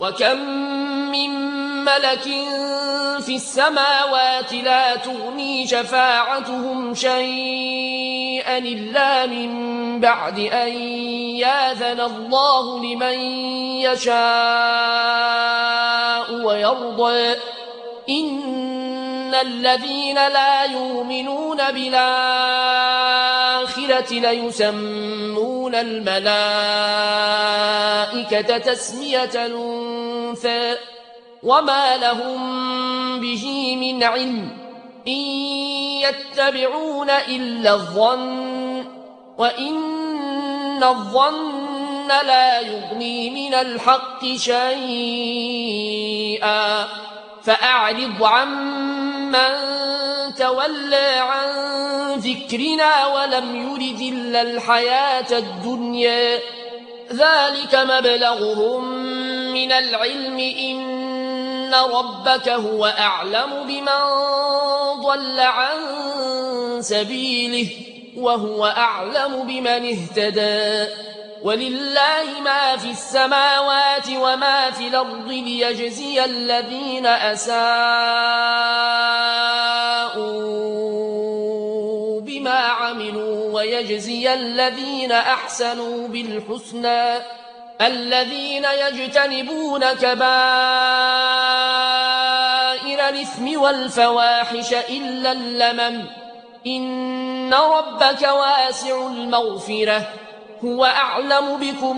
وكم من ملك في السماوات لا تغني شفاعتهم شيئا إلا من بعد أن يأذن الله لمن يشاء ويرضى إن الذين لا يؤمنون بالآخرة ليسمون الملائكة تسمية الأنثى وما لهم به من علم إن يتبعون إلا الظن وإن الظن لا يغني من الحق شيئا فأعرض عمن تولى عن ذكرنا ولم يرد إلا الحياة الدنيا ذلك مبلغهم من العلم إن ربك هو أعلم بمن ضل عن سبيله وهو أعلم بمن اهتدى ولله ما في السماوات وما في الأرض ليجزي الذين أساءوا بما عملوا ويجزي الذين أحسنوا بالحسنى الذين يجتنبون كبائر الإثم والفواحش إلا اللمم إن ربك واسع المغفرة هو أعلم بكم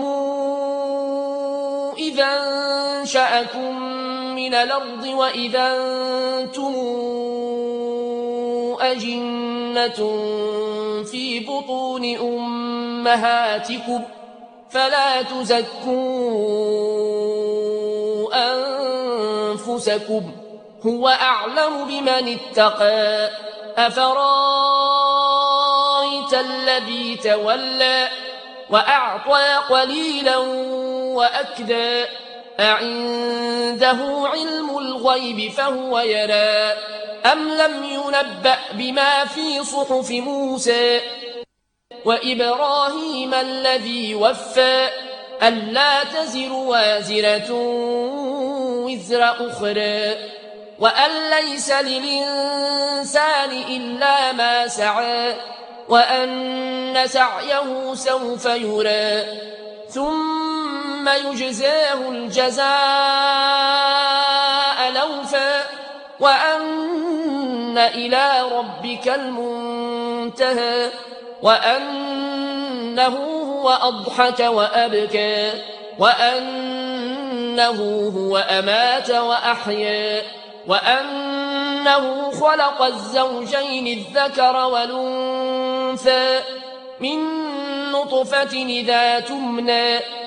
إذا انشأكم من الأرض وإذا أنتم أجنة في بطون أمهاتكم فلا تزكوا أنفسكم هو أعلم بمن اتقى أفرايت الذي تولى وأعطى قليلا وأكدى أعنده علم الغيب فهو يرى أم لم ينبأ بما في صحف موسى وإبراهيم الذي وفى ألا تزر وازرة وزر أخرى وأن ليس للإنسان إلا ما سعى وأن سعيه سوف يرى ثم يجزاه الجزاء الأوفى وأن إلى ربك المنتهى وأنه هو أضحك وأبكى وأنه هو أمات وأحيا وأنه خلق الزوجين الذكر والأنثى من نطفة إذا تمنى